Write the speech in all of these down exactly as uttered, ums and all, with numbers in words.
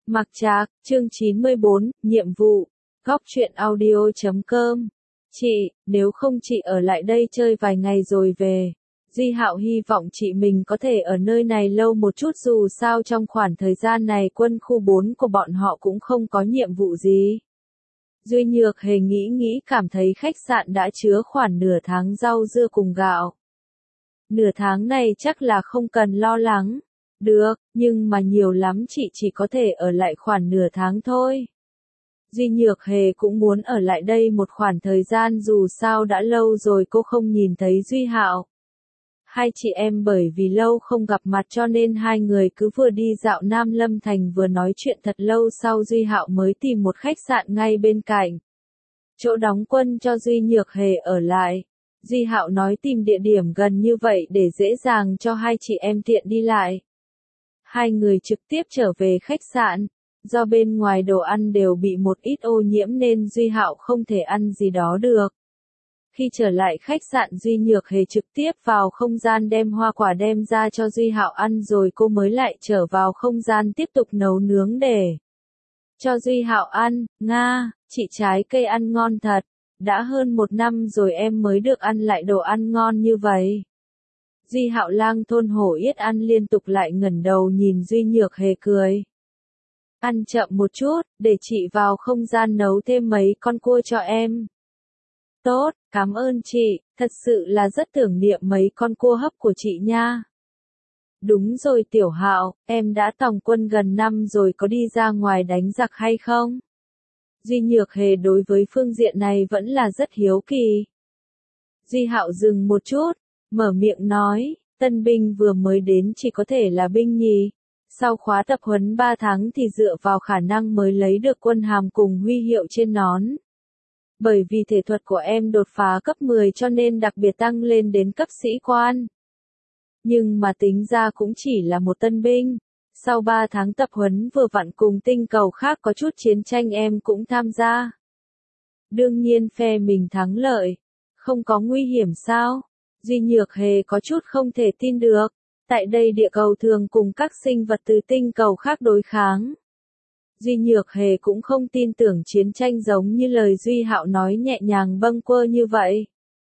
Mặc Trạc, chương chín mươi bốn, nhiệm vụ. Góc truyện audio chấm com. Chị, nếu không chị ở lại đây chơi vài ngày rồi về. Duy Hạo hy vọng chị mình có thể ở nơi này lâu một chút, dù sao trong khoảng thời gian này quân khu bốn của bọn họ cũng không có nhiệm vụ gì. Duy Nhược Hề nghĩ nghĩ cảm thấy khách sạn đã chứa khoảng nửa tháng rau dưa cùng gạo. Nửa tháng này chắc là không cần lo lắng. Được, nhưng mà nhiều lắm chị chỉ có thể ở lại khoảng nửa tháng thôi. Duy Nhược Hề cũng muốn ở lại đây một khoảng thời gian, dù sao đã lâu rồi cô không nhìn thấy Duy Hạo. Hai chị em bởi vì lâu không gặp mặt cho nên hai người cứ vừa đi dạo Nam Lâm Thành vừa nói chuyện thật lâu, sau Duy Hạo mới tìm một khách sạn ngay bên cạnh. Chỗ đóng quân cho Duy Nhược Hề ở lại. Duy Hạo nói tìm địa điểm gần như vậy để dễ dàng cho hai chị em tiện đi lại. Hai người trực tiếp trở về khách sạn. Do bên ngoài đồ ăn đều bị một ít ô nhiễm nên Duy Hạo không thể ăn gì đó được. Khi trở lại khách sạn, Duy Nhược Hề trực tiếp vào không gian đem hoa quả đem ra cho Duy Hạo ăn, rồi cô mới lại trở vào không gian tiếp tục nấu nướng để cho Duy Hạo ăn. Nga, chị trái cây ăn ngon thật. Đã hơn một năm rồi em mới được ăn lại đồ ăn ngon như vậy. Duy Hạo lang thôn hổ yết ăn liên tục lại ngẩng đầu nhìn Duy Nhược Hề cười. Ăn chậm một chút, để chị vào không gian nấu thêm mấy con cua cho em. Tốt, cảm ơn chị, thật sự là rất tưởng niệm mấy con cua hấp của chị nha. Đúng rồi Tiểu Hạo, em đã tòng quân gần năm rồi, có đi ra ngoài đánh giặc hay không? Duy Nhược Hề đối với phương diện này vẫn là rất hiếu kỳ. Duy Hạo dừng một chút, mở miệng nói, tân binh vừa mới đến chỉ có thể là binh nhì. Sau khóa tập huấn ba tháng thì dựa vào khả năng mới lấy được quân hàm cùng huy hiệu trên nón. Bởi vì thể thuật của em đột phá cấp mười cho nên đặc biệt tăng lên đến cấp sĩ quan. Nhưng mà tính ra cũng chỉ là một tân binh. Sau ba tháng tập huấn vừa vặn cùng tinh cầu khác có chút chiến tranh em cũng tham gia. Đương nhiên phe mình thắng lợi. Không có nguy hiểm sao? Duy Nhược Hề có chút không thể tin được. Tại đây địa cầu thường cùng các sinh vật từ tinh cầu khác đối kháng. Duy Nhược Hề cũng không tin tưởng chiến tranh giống như lời Duy Hạo nói nhẹ nhàng bâng quơ như vậy.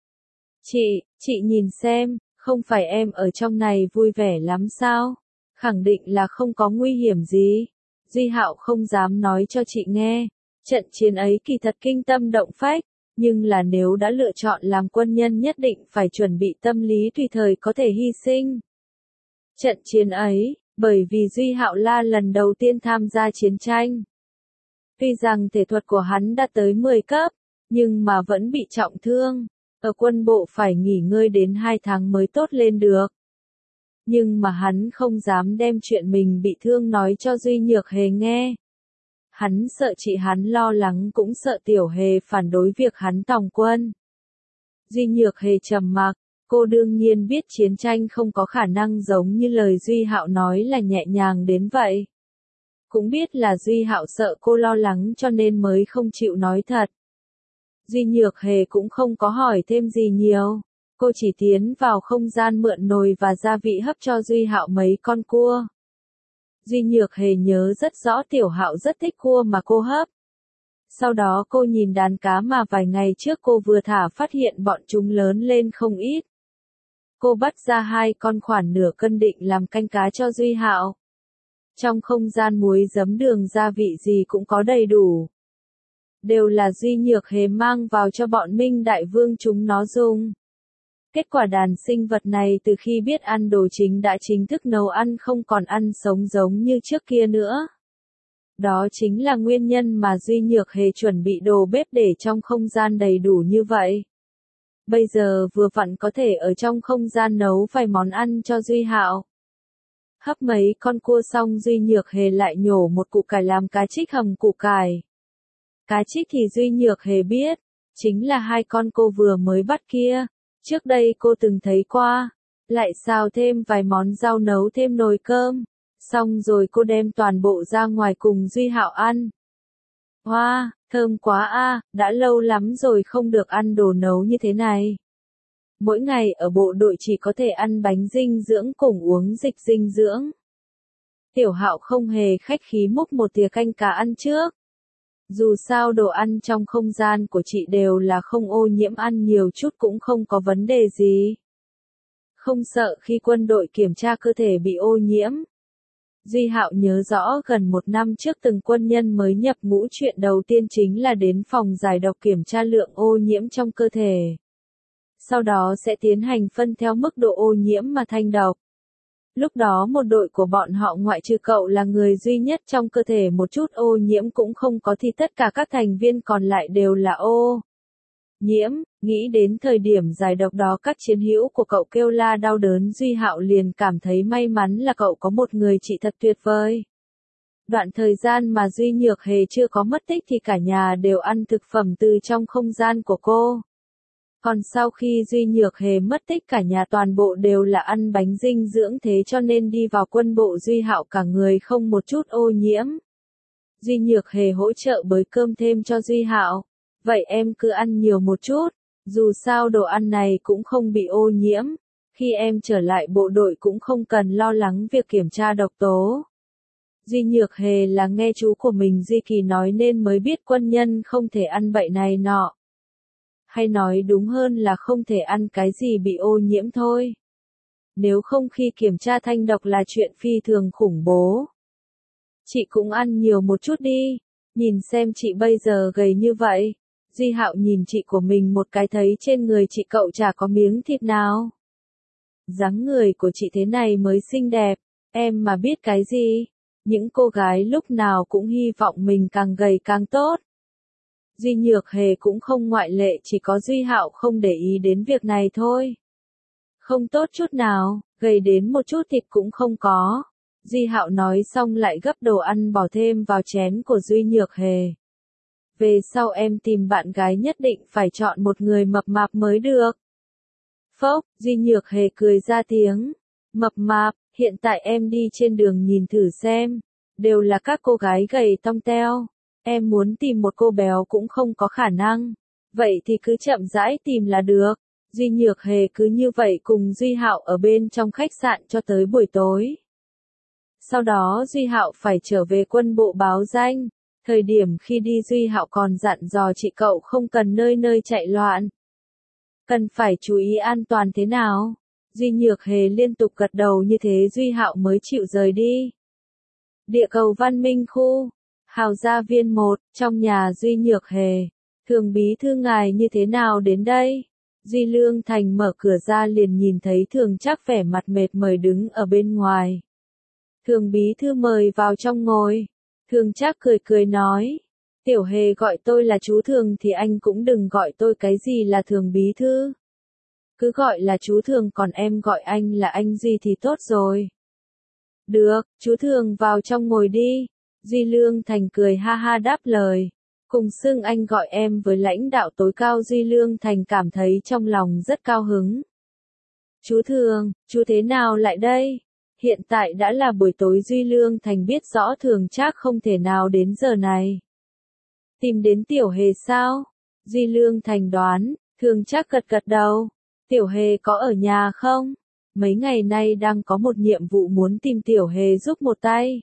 Chị, chị nhìn xem, không phải em ở trong này vui vẻ lắm sao? Khẳng định là không có nguy hiểm gì. Duy Hạo không dám nói cho chị nghe. Trận chiến ấy kỳ thật kinh tâm động phách, nhưng là nếu đã lựa chọn làm quân nhân nhất định phải chuẩn bị tâm lý tùy thời có thể hy sinh. Trận chiến ấy, bởi vì Duy Hạo là lần đầu tiên tham gia chiến tranh. Tuy rằng thể thuật của hắn đã tới mười cấp, nhưng mà vẫn bị trọng thương. Ở quân bộ phải nghỉ ngơi đến hai tháng mới tốt lên được. Nhưng mà hắn không dám đem chuyện mình bị thương nói cho Duy Nhược Hề nghe. Hắn sợ chị hắn lo lắng, cũng sợ Tiểu Hề phản đối việc hắn tòng quân. Duy Nhược Hề trầm mặc, cô đương nhiên biết chiến tranh không có khả năng giống như lời Duy Hạo nói là nhẹ nhàng đến vậy. Cũng biết là Duy Hạo sợ cô lo lắng cho nên mới không chịu nói thật. Duy Nhược Hề cũng không có hỏi thêm gì nhiều. Cô chỉ tiến vào không gian mượn nồi và gia vị hấp cho Duy Hạo mấy con cua. Duy Nhược Hề nhớ rất rõ Tiểu Hạo rất thích cua mà cô hấp. Sau đó cô nhìn đàn cá mà vài ngày trước cô vừa thả, phát hiện bọn chúng lớn lên không ít. Cô bắt ra hai con khoảng nửa cân định làm canh cá cho Duy Hạo. Trong không gian muối giấm đường gia vị gì cũng có đầy đủ. Đều là Duy Nhược Hề mang vào cho bọn Minh Đại Vương chúng nó dùng. Kết quả đàn sinh vật này từ khi biết ăn đồ chính đã chính thức nấu ăn, không còn ăn sống giống như trước kia nữa. Đó chính là nguyên nhân mà Duy Nhược Hề chuẩn bị đồ bếp để trong không gian đầy đủ như vậy. Bây giờ vừa vặn có thể ở trong không gian nấu vài món ăn cho Duy Hạo. Hấp mấy con cua xong, Duy Nhược Hề lại nhổ một củ cải làm cá trích hầm củ cải. Cá trích thì Duy Nhược Hề biết, chính là hai con cô vừa mới bắt kia. Trước đây cô từng thấy qua, lại xào thêm vài món rau, nấu thêm nồi cơm. Xong rồi cô đem toàn bộ ra ngoài cùng Duy Hạo ăn. Hoa, wow, thơm quá a, à, đã lâu lắm rồi không được ăn đồ nấu như thế này. Mỗi ngày ở bộ đội chỉ có thể ăn bánh dinh dưỡng cùng uống dịch dinh dưỡng. Tiểu Hạo không hề khách khí múc một thìa canh cá ăn trước. Dù sao đồ ăn trong không gian của chị đều là không ô nhiễm, ăn nhiều chút cũng không có vấn đề gì. Không sợ khi quân đội kiểm tra cơ thể bị ô nhiễm. Duy Hạo nhớ rõ gần một năm trước từng quân nhân mới nhập ngũ chuyện đầu tiên chính là đến phòng giải độc kiểm tra lượng ô nhiễm trong cơ thể. Sau đó sẽ tiến hành phân theo mức độ ô nhiễm mà thanh độc. Lúc đó một đội của bọn họ ngoại trừ cậu là người duy nhất trong cơ thể một chút ô nhiễm cũng không có thì tất cả các thành viên còn lại đều là ô nhiễm. Nghĩ đến thời điểm giải độc đó các chiến hữu của cậu kêu la đau đớn, Duy Hạo liền cảm thấy may mắn là cậu có một người chị thật tuyệt vời. Đoạn thời gian mà Duy Nhược Hề chưa có mất tích thì cả nhà đều ăn thực phẩm từ trong không gian của cô. Còn sau khi Duy Nhược Hề mất tích cả nhà toàn bộ đều là ăn bánh dinh dưỡng, thế cho nên đi vào quân bộ Duy Hạo cả người không một chút ô nhiễm. Duy Nhược Hề hỗ trợ bới cơm thêm cho Duy Hạo. Vậy em cứ ăn nhiều một chút, dù sao đồ ăn này cũng không bị ô nhiễm. Khi em trở lại bộ đội cũng không cần lo lắng việc kiểm tra độc tố. Duy Nhược Hề là nghe chú của mình Duy Kỳ nói nên mới biết quân nhân không thể ăn bậy này nọ. Hay nói đúng hơn là không thể ăn cái gì bị ô nhiễm thôi. Nếu không khi kiểm tra thanh độc là chuyện phi thường khủng bố. Chị cũng ăn nhiều một chút đi, nhìn xem chị bây giờ gầy như vậy. Duy Hạo nhìn chị của mình một cái thấy trên người chị cậu chả có miếng thịt nào. Dáng người của chị thế này mới xinh đẹp, em mà biết cái gì. Những cô gái lúc nào cũng hy vọng mình càng gầy càng tốt. Duy Nhược Hề cũng không ngoại lệ, chỉ có Duy Hạo không để ý đến việc này thôi. Không tốt chút nào, gầy đến một chút thịt cũng không có. Duy Hạo nói xong lại gấp đồ ăn bỏ thêm vào chén của Duy Nhược Hề. Về sau em tìm bạn gái nhất định phải chọn một người mập mạp mới được. Phốc, Duy Nhược Hề cười ra tiếng. Mập mạp, hiện tại em đi trên đường nhìn thử xem. Đều là các cô gái gầy tông teo. Em muốn tìm một cô béo cũng không có khả năng. Vậy thì cứ chậm rãi tìm là được. Duy Nhược Hề cứ như vậy cùng Duy Hạo ở bên trong khách sạn cho tới buổi tối. Sau đó Duy Hạo phải trở về quân bộ báo danh. Thời điểm khi đi Duy Hạo còn dặn dò chị cậu không cần nơi nơi chạy loạn. Cần phải chú ý an toàn thế nào. Duy Nhược Hề liên tục gật đầu như thế Duy Hạo mới chịu rời đi. Địa cầu văn minh khu. Hào gia viên một, trong nhà Duy Nhược Hề. Thường bí thư ngài như thế nào đến đây? Duy Lương Thành mở cửa ra liền nhìn thấy Thường Trác vẻ mặt mệt mỏi đứng ở bên ngoài. Thường bí thư mời vào trong ngồi. Thường Trác cười cười nói. Tiểu Hề gọi tôi là chú Thường thì anh cũng đừng gọi tôi cái gì là Thường bí thư. Cứ gọi là chú Thường, còn em gọi anh là anh Duy thì tốt rồi. Được, chú Thường vào trong ngồi đi. Duy Lương Thành cười ha ha đáp lời. Cùng xưng anh gọi em với lãnh đạo tối cao. Duy Lương Thành cảm thấy trong lòng rất cao hứng. Chú Thường, chú thế nào lại đây? Hiện tại đã là buổi tối. Duy Lương Thành biết rõ Thường Trác không thể nào đến giờ này. Tìm đến Tiểu Hề sao? Duy Lương Thành đoán. Thường Trác gật gật đầu. Tiểu Hề có ở nhà không? Mấy ngày nay đang có một nhiệm vụ muốn tìm Tiểu Hề giúp một tay.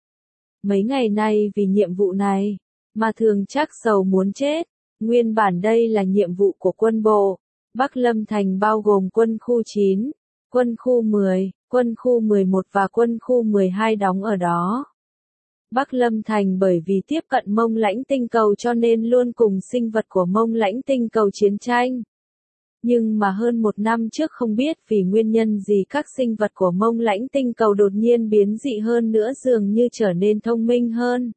Mấy ngày nay vì nhiệm vụ này, mà Thường Trác sầu muốn chết. Nguyên bản đây là nhiệm vụ của quân bộ. Bắc Lâm Thành bao gồm quân khu chín, quân khu mười, quân khu mười một và quân khu mười hai đóng ở đó. Bắc Lâm Thành bởi vì tiếp cận Mông Lãnh tinh cầu cho nên luôn cùng sinh vật của Mông Lãnh tinh cầu chiến tranh. Nhưng mà hơn một năm trước không biết vì nguyên nhân gì các sinh vật của Mông Lãnh tinh cầu đột nhiên biến dị hơn nữa, dường như trở nên thông minh hơn.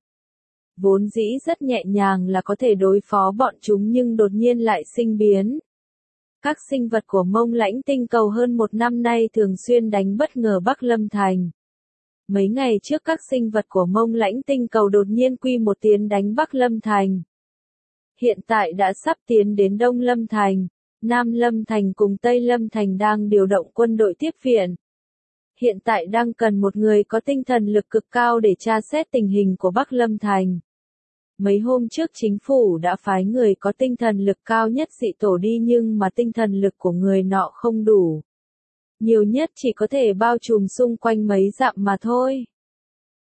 Vốn dĩ rất nhẹ nhàng là có thể đối phó bọn chúng nhưng đột nhiên lại sinh biến. Các sinh vật của Mông Lãnh tinh cầu hơn một năm nay thường xuyên đánh bất ngờ Bắc Lâm Thành. Mấy ngày trước các sinh vật của Mông Lãnh tinh cầu đột nhiên quy một tiến đánh Bắc Lâm Thành. Hiện tại đã sắp tiến đến Đông Lâm Thành. Nam Lâm Thành cùng Tây Lâm Thành đang điều động quân đội tiếp viện. Hiện tại đang cần một người có tinh thần lực cực cao để tra xét tình hình của Bắc Lâm Thành. Mấy hôm trước chính phủ đã phái người có tinh thần lực cao nhất dị tổ đi nhưng mà tinh thần lực của người nọ không đủ. Nhiều nhất chỉ có thể bao trùm xung quanh mấy dặm mà thôi.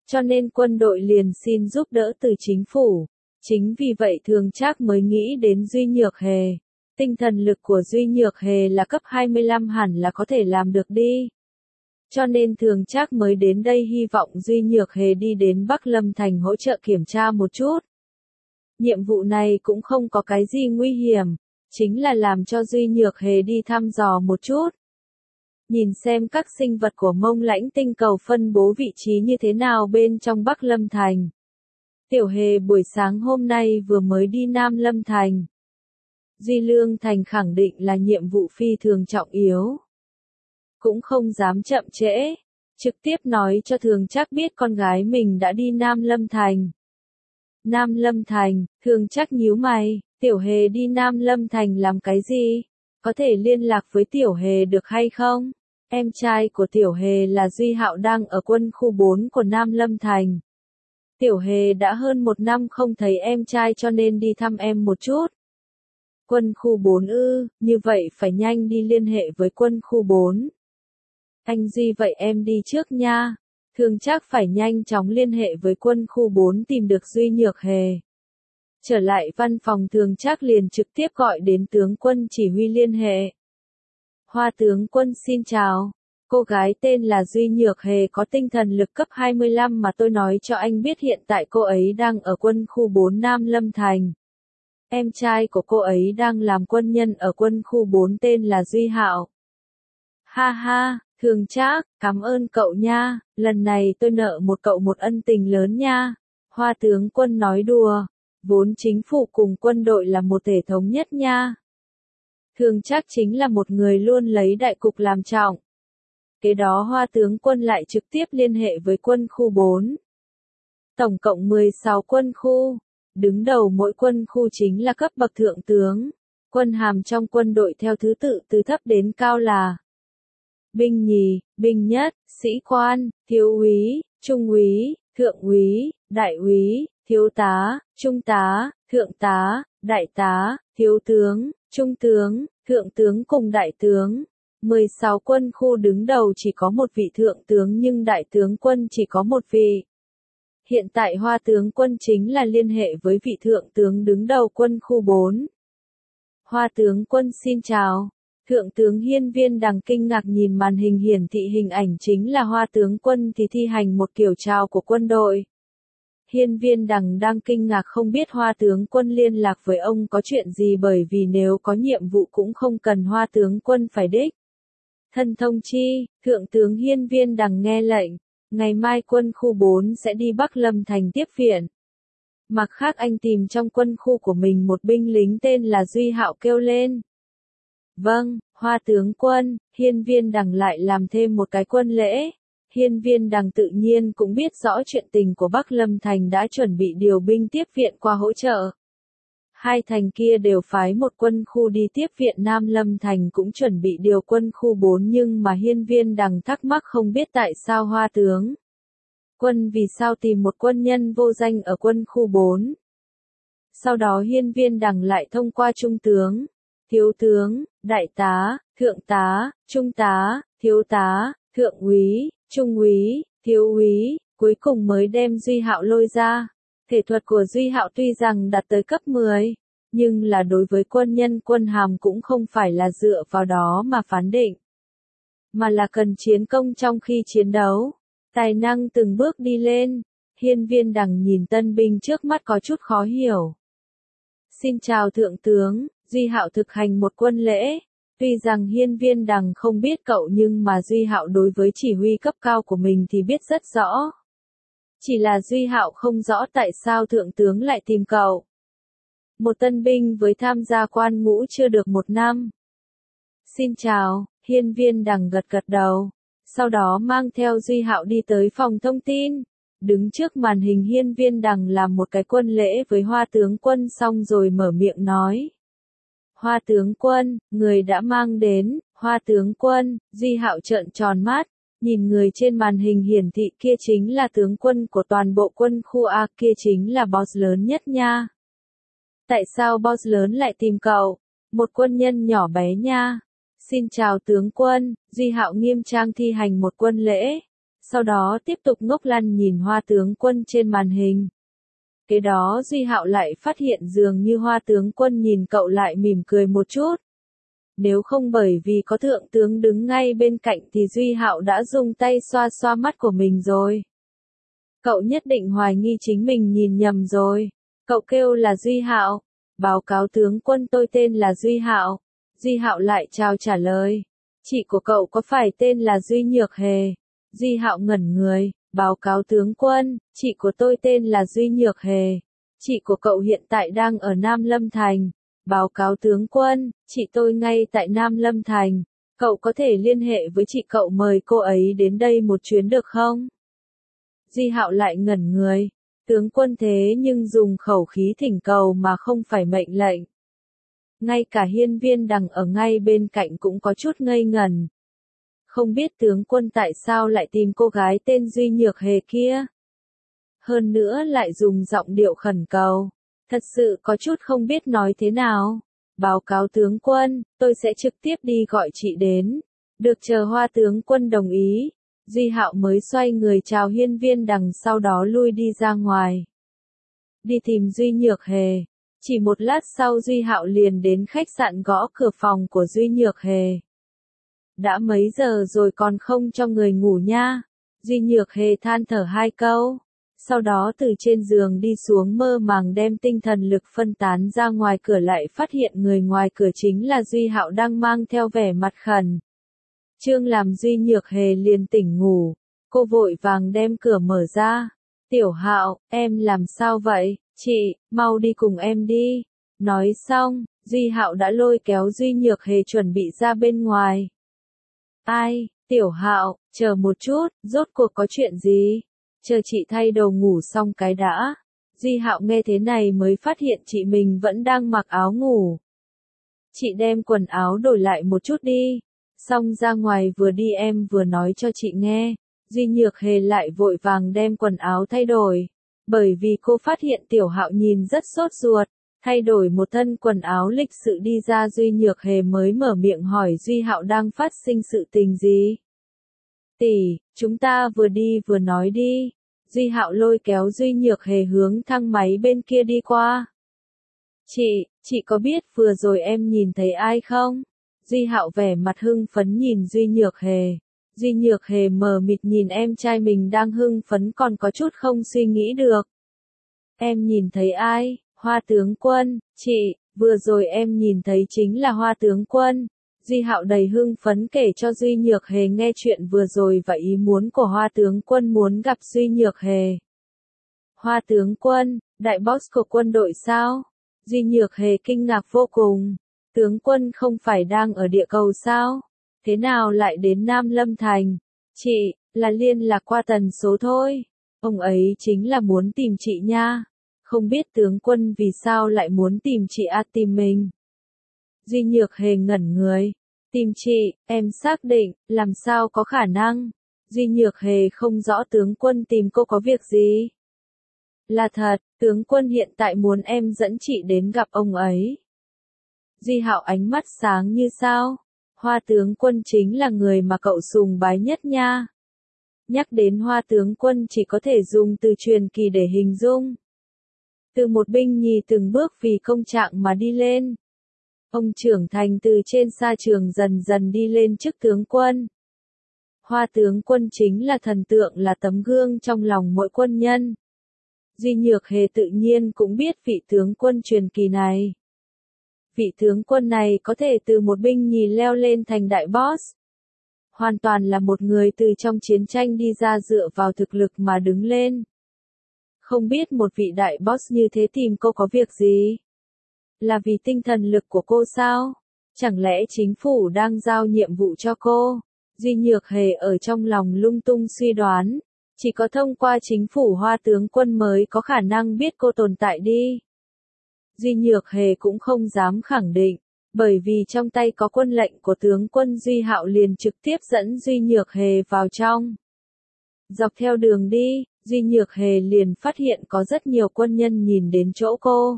cho nên quân đội liền xin giúp đỡ từ chính phủ. Chính vì vậy Thường Trác mới nghĩ đến Duy Nhược Hề. Tinh thần lực của Duy Nhược Hề là cấp hai mươi lăm hẳn là có thể làm được đi. Cho nên Thường Trác mới đến đây hy vọng Duy Nhược Hề đi đến Bắc Lâm Thành hỗ trợ kiểm tra một chút. Nhiệm vụ này cũng không có cái gì nguy hiểm, chính là làm cho Duy Nhược Hề đi thăm dò một chút. Nhìn xem các sinh vật của Mông Lãnh tinh cầu phân bố vị trí như thế nào bên trong Bắc Lâm Thành. Tiểu Hề buổi sáng hôm nay vừa mới đi Nam Lâm Thành. Duy Lương Thành khẳng định là nhiệm vụ phi thường trọng yếu. Cũng không dám chậm trễ, trực tiếp nói cho Thường Trác biết con gái mình đã đi Nam Lâm Thành. Nam Lâm Thành, Thường Trác nhíu mày, Tiểu Hề đi Nam Lâm Thành làm cái gì? Có thể liên lạc với Tiểu Hề được hay không? Em trai của Tiểu Hề là Duy Hạo đang ở quân khu bốn của Nam Lâm Thành. Tiểu Hề đã hơn một năm không thấy em trai cho nên đi thăm em một chút. Quân khu bốn ư, như vậy phải nhanh đi liên hệ với quân khu bốn. Anh Duy vậy em đi trước nha. Thường Trác phải nhanh chóng liên hệ với quân khu bốn tìm được Duy Nhược Hề. Trở lại văn phòng Thường Trác liền trực tiếp gọi đến tướng quân chỉ huy liên hệ. Hoa tướng quân xin chào. Cô gái tên là Duy Nhược Hề có tinh thần lực cấp hai mươi lăm mà tôi nói cho anh biết hiện tại cô ấy đang ở quân khu bốn Nam Lâm Thành. Em trai của cô ấy đang làm quân nhân ở quân khu bốn tên là Duy Hạo. Ha ha, Thường Trác, cảm ơn cậu nha, lần này tôi nợ một cậu một ân tình lớn nha. Hoa tướng quân nói đùa, vốn chính phủ cùng quân đội là một thể thống nhất nha. Thường Trác chính là một người luôn lấy đại cục làm trọng. Kế đó Hoa tướng quân lại trực tiếp liên hệ với quân khu bốn. Tổng cộng mười sáu quân khu, đứng đầu mỗi quân khu chính là cấp bậc thượng tướng. Quân hàm trong quân đội theo thứ tự từ thấp đến cao là binh nhì, binh nhất, sĩ quan, thiếu úy, trung úy, thượng úy, đại úy, thiếu tá, trung tá, thượng tá, đại tá, thiếu tướng, trung tướng, thượng tướng cùng đại tướng. mười sáu quân khu đứng đầu chỉ có một vị thượng tướng nhưng đại tướng quân chỉ có một vị. Hiện tại Hoa tướng quân chính là liên hệ với vị thượng tướng đứng đầu quân khu bốn. Hoa tướng quân xin chào. Thượng tướng Hiên Viên Đằng kinh ngạc nhìn màn hình hiển thị hình ảnh chính là Hoa tướng quân thì thi hành một kiểu chào của quân đội. Hiên Viên Đằng đang kinh ngạc không biết Hoa tướng quân liên lạc với ông có chuyện gì bởi vì nếu có nhiệm vụ cũng không cần Hoa tướng quân phải đích thân thông chi. Thượng tướng Hiên Viên Đằng nghe lệnh, ngày mai quân khu bốn sẽ đi Bắc Lâm Thành tiếp viện. Mặt khác anh tìm trong quân khu của mình một binh lính tên là Duy Hạo kêu lên. Vâng, Hoa tướng quân. Hiên Viên Đằng lại làm thêm một cái quân lễ. Hiên Viên Đằng tự nhiên cũng biết rõ chuyện tình của Bắc Lâm Thành đã chuẩn bị điều binh tiếp viện qua hỗ trợ. Hai thành kia đều phái một quân khu đi tiếp viện Nam Lâm Thành cũng chuẩn bị điều quân khu bốn nhưng mà Hiên Viên Đằng thắc mắc không biết tại sao Hoa tướng quân vì sao tìm một quân nhân vô danh ở quân khu bốn. Sau đó Hiên Viên Đằng lại thông qua trung tướng, thiếu tướng, đại tá, thượng tá, trung tá, thiếu tá, thượng úy, trung úy, thiếu úy, cuối cùng mới đem Duy Hạo lôi ra. Thể thuật của Duy Hạo tuy rằng đạt tới cấp mười, nhưng là đối với quân nhân quân hàm cũng không phải là dựa vào đó mà phán định, mà là cần chiến công trong khi chiến đấu, tài năng từng bước đi lên. Hiên Viên Đằng nhìn tân binh trước mắt có chút khó hiểu. Xin chào thượng tướng, Duy Hạo thực hành một quân lễ. Tuy rằng Hiên Viên Đằng không biết cậu nhưng mà Duy Hạo đối với chỉ huy cấp cao của mình thì biết rất rõ. Chỉ là Duy Hạo không rõ tại sao thượng tướng lại tìm cậu. Một tân binh với tham gia quan ngũ chưa được một năm. Xin chào, Hiên Viên Đằng gật gật đầu. Sau đó mang theo Duy Hạo đi tới phòng thông tin. Đứng trước màn hình Hiên Viên Đằng làm một cái quân lễ với Hoa tướng quân xong rồi mở miệng nói. Hoa tướng quân, người đã mang đến. Hoa tướng quân. Duy Hạo trợn tròn mắt. Nhìn người trên màn hình hiển thị kia chính là tướng quân của toàn bộ quân khu A, kia chính là boss lớn nhất nha. Tại sao boss lớn lại tìm cậu? Một quân nhân nhỏ bé nha. Xin chào tướng quân. Duy Hạo nghiêm trang thi hành một quân lễ. sau đó tiếp tục ngốc lăng nhìn Hoa tướng quân trên màn hình. Kế đó Duy Hạo lại phát hiện dường như Hoa tướng quân nhìn cậu lại mỉm cười một chút. Nếu không bởi vì có thượng tướng đứng ngay bên cạnh thì Duy Hạo đã dùng tay xoa xoa mắt của mình rồi. Cậu nhất định hoài nghi chính mình nhìn nhầm rồi. Cậu kêu là Duy Hạo. Báo cáo tướng quân, tôi tên là Duy Hạo. Duy Hạo lại chào trả lời. Chị của cậu có phải tên là Duy Nhược Hề? Duy Hạo ngẩn người. Báo cáo tướng quân, chị của tôi tên là Duy Nhược Hề. Chị của cậu hiện tại đang ở Nam Lâm Thành. Báo cáo tướng quân, chị tôi ngay tại Nam Lâm Thành. Cậu có thể liên hệ với chị cậu mời cô ấy đến đây một chuyến được không? Duy Hạo lại ngẩn người. Tướng quân thế nhưng dùng khẩu khí thỉnh cầu mà không phải mệnh lệnh. Ngay cả Hiên Viên Đằng ở ngay bên cạnh cũng có chút ngây ngẩn. Không biết tướng quân tại sao lại tìm cô gái tên Duy Nhược Hề kia. Hơn nữa lại dùng giọng điệu khẩn cầu. Thật sự có chút không biết nói thế nào. Báo cáo tướng quân, tôi sẽ trực tiếp đi gọi chị đến. Được, chờ Hoa tướng quân đồng ý. Duy Hạo mới xoay người chào Hiên Viên Đằng, sau đó lui đi ra ngoài. Đi tìm Duy Nhược Hề. Chỉ một lát sau Duy Hạo liền đến khách sạn gõ cửa phòng của Duy Nhược Hề. Đã mấy giờ rồi còn không cho người ngủ nha. Duy Nhược Hề than thở hai câu. Sau đó từ trên giường đi xuống, mơ màng đem tinh thần lực phân tán ra ngoài cửa, lại phát hiện người ngoài cửa chính là Duy Hạo đang mang theo vẻ mặt khẩn trương làm Duy Nhược Hề liền tỉnh ngủ. Cô vội vàng đem cửa mở ra. Tiểu Hạo, em làm sao vậy? Chị, mau đi cùng em đi. Nói xong, Duy Hạo đã lôi kéo Duy Nhược Hề chuẩn bị ra bên ngoài. Ai, Tiểu Hạo, chờ một chút, rốt cuộc có chuyện gì? Chờ chị thay đồ ngủ xong cái đã. Duy Hạo nghe thế này mới phát hiện chị mình vẫn đang mặc áo ngủ. Chị đem quần áo đổi lại một chút đi. Xong ra ngoài vừa đi em vừa nói cho chị nghe. Duy Nhược Hề lại vội vàng đem quần áo thay đổi. Bởi vì cô phát hiện Tiểu Hạo nhìn rất sốt ruột. Thay đổi một thân quần áo lịch sự đi ra, Duy Nhược Hề mới mở miệng hỏi Duy Hạo đang phát sinh sự tình gì. Tỷ, chúng ta vừa đi vừa nói đi. Duy Hạo lôi kéo Duy Nhược Hề hướng thang máy bên kia đi qua. Chị, chị có biết vừa rồi em nhìn thấy ai không? Duy Hạo vẻ mặt hưng phấn nhìn Duy Nhược Hề. Duy Nhược Hề mờ mịt nhìn em trai mình đang hưng phấn còn có chút không suy nghĩ được. Em nhìn thấy ai? Hoa tướng quân, chị, vừa rồi em nhìn thấy chính là Hoa tướng quân. Duy Hạo đầy hưng phấn kể cho Duy Nhược Hề nghe chuyện vừa rồi và ý muốn của Hoa tướng quân muốn gặp Duy Nhược Hề. Hoa tướng quân, đại boss của quân đội sao? Duy Nhược Hề kinh ngạc vô cùng. Tướng quân không phải đang ở địa cầu sao? Thế nào lại đến Nam Lâm Thành? Chị, là liên lạc qua tần số thôi. Ông ấy chính là muốn tìm chị nha. Không biết tướng quân vì sao lại muốn tìm chị à, tìm mình. Duy Nhược Hề ngẩn người. Tìm chị, em xác định, làm sao có khả năng. Duy Nhược Hề không rõ tướng quân tìm cô có việc gì. Là thật, tướng quân hiện tại muốn em dẫn chị đến gặp ông ấy. Duy Hạo ánh mắt sáng như sao. Hoa tướng quân chính là người mà cậu sùng bái nhất nha. Nhắc đến Hoa tướng quân chỉ có thể dùng từ truyền kỳ để hình dung. Từ một binh nhì từng bước vì công trạng mà đi lên. Ông trưởng thành từ trên sa trường dần dần đi lên chức tướng quân. Hoa tướng quân chính là thần tượng, là tấm gương trong lòng mỗi quân nhân. Duy Nhược Hề tự nhiên cũng biết vị tướng quân truyền kỳ này. Vị tướng quân này có thể từ một binh nhì leo lên thành đại boss. Hoàn toàn là một người từ trong chiến tranh đi ra dựa vào thực lực mà đứng lên. Không biết một vị đại boss như thế tìm cô có việc gì? Là vì tinh thần lực của cô sao? Chẳng lẽ chính phủ đang giao nhiệm vụ cho cô? Duy Nhược Hề ở trong lòng lung tung suy đoán. Chỉ có thông qua chính phủ Hoa tướng quân mới có khả năng biết cô tồn tại đi. Duy Nhược Hề cũng không dám khẳng định. Bởi vì trong tay có quân lệnh của tướng quân, Duy Hạo liền trực tiếp dẫn Duy Nhược Hề vào trong. Dọc theo đường đi, Duy Nhược Hề liền phát hiện có rất nhiều quân nhân nhìn đến chỗ cô.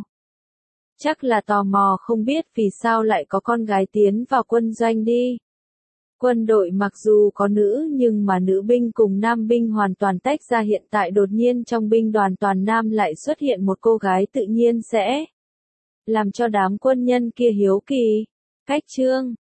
Chắc là tò mò không biết vì sao lại có con gái tiến vào quân doanh đi. Quân đội mặc dù có nữ nhưng mà nữ binh cùng nam binh hoàn toàn tách ra, hiện tại đột nhiên trong binh đoàn toàn nam lại xuất hiện một cô gái tự nhiên sẽ làm cho đám quân nhân kia hiếu kỳ. Cách chương